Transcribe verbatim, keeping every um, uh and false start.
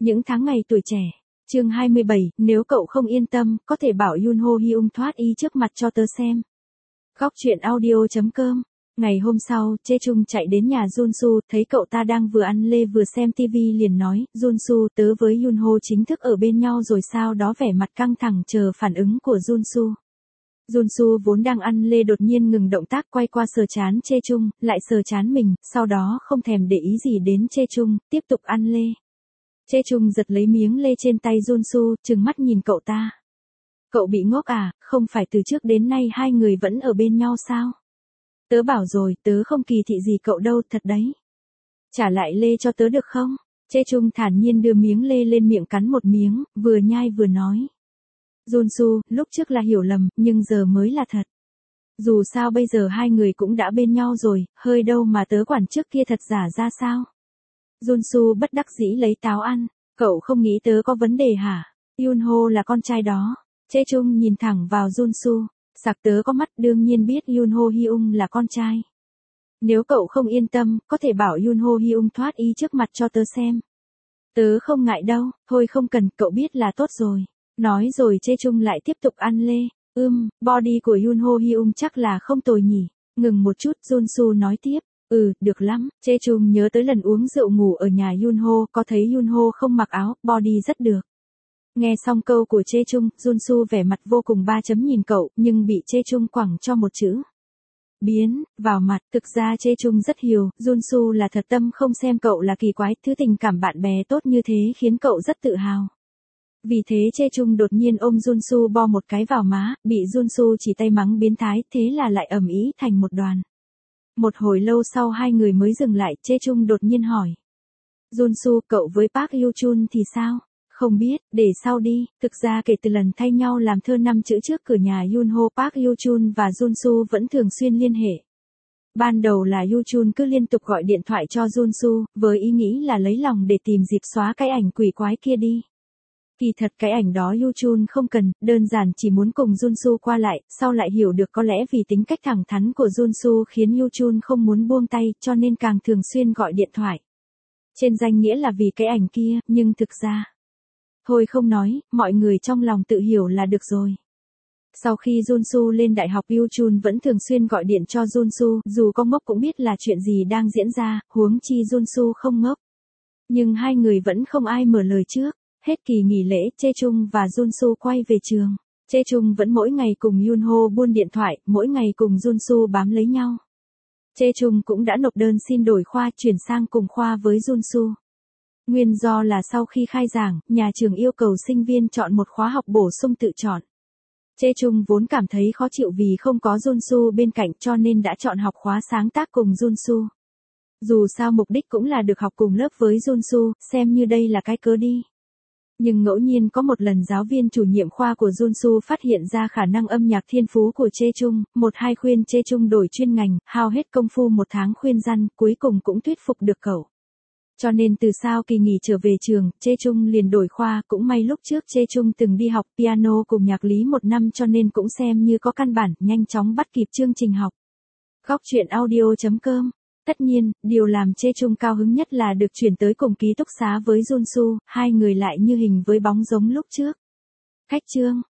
Những tháng ngày tuổi trẻ. Chương hai mươi bảy, nếu cậu không yên tâm, có thể bảo Yunho Hyun thoát y trước mặt cho tớ xem. Góc truyện audio chấm com. Ngày hôm sau, Chae Chung chạy đến nhà Junsu, thấy cậu ta đang vừa ăn lê vừa xem tivi liền nói, Junsu, tớ với Yunho chính thức ở bên nhau rồi sao đó, vẻ mặt căng thẳng chờ phản ứng của Junsu. Junsu vốn đang ăn lê đột nhiên ngừng động tác, quay qua sờ trán Chae Chung, lại sờ trán mình, sau đó không thèm để ý gì đến Chae Chung, tiếp tục ăn lê. Chae Chung giật lấy miếng lê trên tay Junsu, trừng mắt nhìn cậu ta. Cậu bị ngốc à, không phải từ trước đến nay hai người vẫn ở bên nhau sao? Tớ bảo rồi, tớ không kỳ thị gì cậu đâu, thật đấy. Trả lại lê cho tớ được không? Chae Chung thản nhiên đưa miếng lê lên miệng cắn một miếng, vừa nhai vừa nói. Junsu, lúc trước là hiểu lầm, nhưng giờ mới là thật. Dù sao bây giờ hai người cũng đã bên nhau rồi, hơi đâu mà tớ quản trước kia thật giả ra sao? Junsu bất đắc dĩ lấy táo ăn, cậu không nghĩ tớ có vấn đề hả? Yunho là con trai đó. Chae Chung nhìn thẳng vào Junsu, sặc tớ có mắt đương nhiên biết Yunho Hyun là con trai. Nếu cậu không yên tâm, có thể bảo Yunho Hyun thoát y trước mặt cho tớ xem. Tớ không ngại đâu, thôi không cần, cậu biết là tốt rồi. Nói rồi Chae Chung lại tiếp tục ăn lê. Ưm, body của Yunho Hyun chắc là không tồi nhỉ. Ngừng một chút, Junsu nói tiếp. Ừ, được lắm. Chae Chung nhớ tới lần uống rượu ngủ ở nhà Yunho, có thấy Yunho không mặc áo, body rất được. Nghe xong câu của Chae Chung, Junsu vẻ mặt vô cùng ba chấm nhìn cậu, nhưng bị Chae Chung quẳng cho một chữ. Biến, vào mặt. Thực ra Chae Chung rất hiểu, Junsu là thật tâm không xem cậu là kỳ quái, thứ tình cảm bạn bè tốt như thế khiến cậu rất tự hào. Vì thế Chae Chung đột nhiên ôm Junsu bo một cái vào má, bị Junsu chỉ tay mắng biến thái, thế là lại ầm ĩ thành một đoàn. Một hồi lâu sau hai người mới dừng lại, Chae Chung đột nhiên hỏi. Junsu, cậu với Park Hyo-chun thì sao? Không biết, để sau đi, thực ra kể từ lần thay nhau làm thơ năm chữ trước cửa nhà Yunho, Park Hyo-chun và Junsu vẫn thường xuyên liên hệ. Ban đầu là Hyo-chun cứ liên tục gọi điện thoại cho Junsu, với ý nghĩ là lấy lòng để tìm dịp xóa cái ảnh quỷ quái kia đi. Kỳ thật cái ảnh đó Hyo-chun không cần, đơn giản chỉ muốn cùng Junsu qua lại, sau lại hiểu được có lẽ vì tính cách thẳng thắn của Junsu khiến Hyo-chun không muốn buông tay, cho nên càng thường xuyên gọi điện thoại. Trên danh nghĩa là vì cái ảnh kia, nhưng thực ra... Thôi không nói, mọi người trong lòng tự hiểu là được rồi. Sau khi Junsu lên đại học, Hyo-chun vẫn thường xuyên gọi điện cho Junsu, dù có ngốc cũng biết là chuyện gì đang diễn ra, huống chi Junsu không ngốc. Nhưng hai người vẫn không ai mở lời trước. Hết kỳ nghỉ lễ, Chae Chung và Junsu quay về trường. Chae Chung vẫn mỗi ngày cùng Yunho buôn điện thoại, mỗi ngày cùng Junsu bám lấy nhau. Chae Chung cũng đã nộp đơn xin đổi khoa, chuyển sang cùng khoa với Junsu. Nguyên do là sau khi khai giảng, nhà trường yêu cầu sinh viên chọn một khóa học bổ sung tự chọn. Chae Chung vốn cảm thấy khó chịu vì không có Junsu bên cạnh cho nên đã chọn học khóa sáng tác cùng Junsu. Dù sao mục đích cũng là được học cùng lớp với Junsu, xem như đây là cái cớ đi. Nhưng ngẫu nhiên có một lần giáo viên chủ nhiệm khoa của Junsu phát hiện ra khả năng âm nhạc thiên phú của Chae Chung, một hai khuyên Chae Chung đổi chuyên ngành, hao hết công phu một tháng khuyên răn, cuối cùng cũng thuyết phục được cậu. Cho nên từ sau kỳ nghỉ trở về trường, Chae Chung liền đổi khoa, cũng may lúc trước Chae Chung từng đi học piano cùng nhạc lý một năm cho nên cũng xem như có căn bản, nhanh chóng bắt kịp chương trình học. Góc truyện audio chấm com. Tất nhiên, điều làm Chae Chung cao hứng nhất là được chuyển tới cùng ký túc xá với Junsu, hai người lại như hình với bóng giống lúc trước. Khách chương.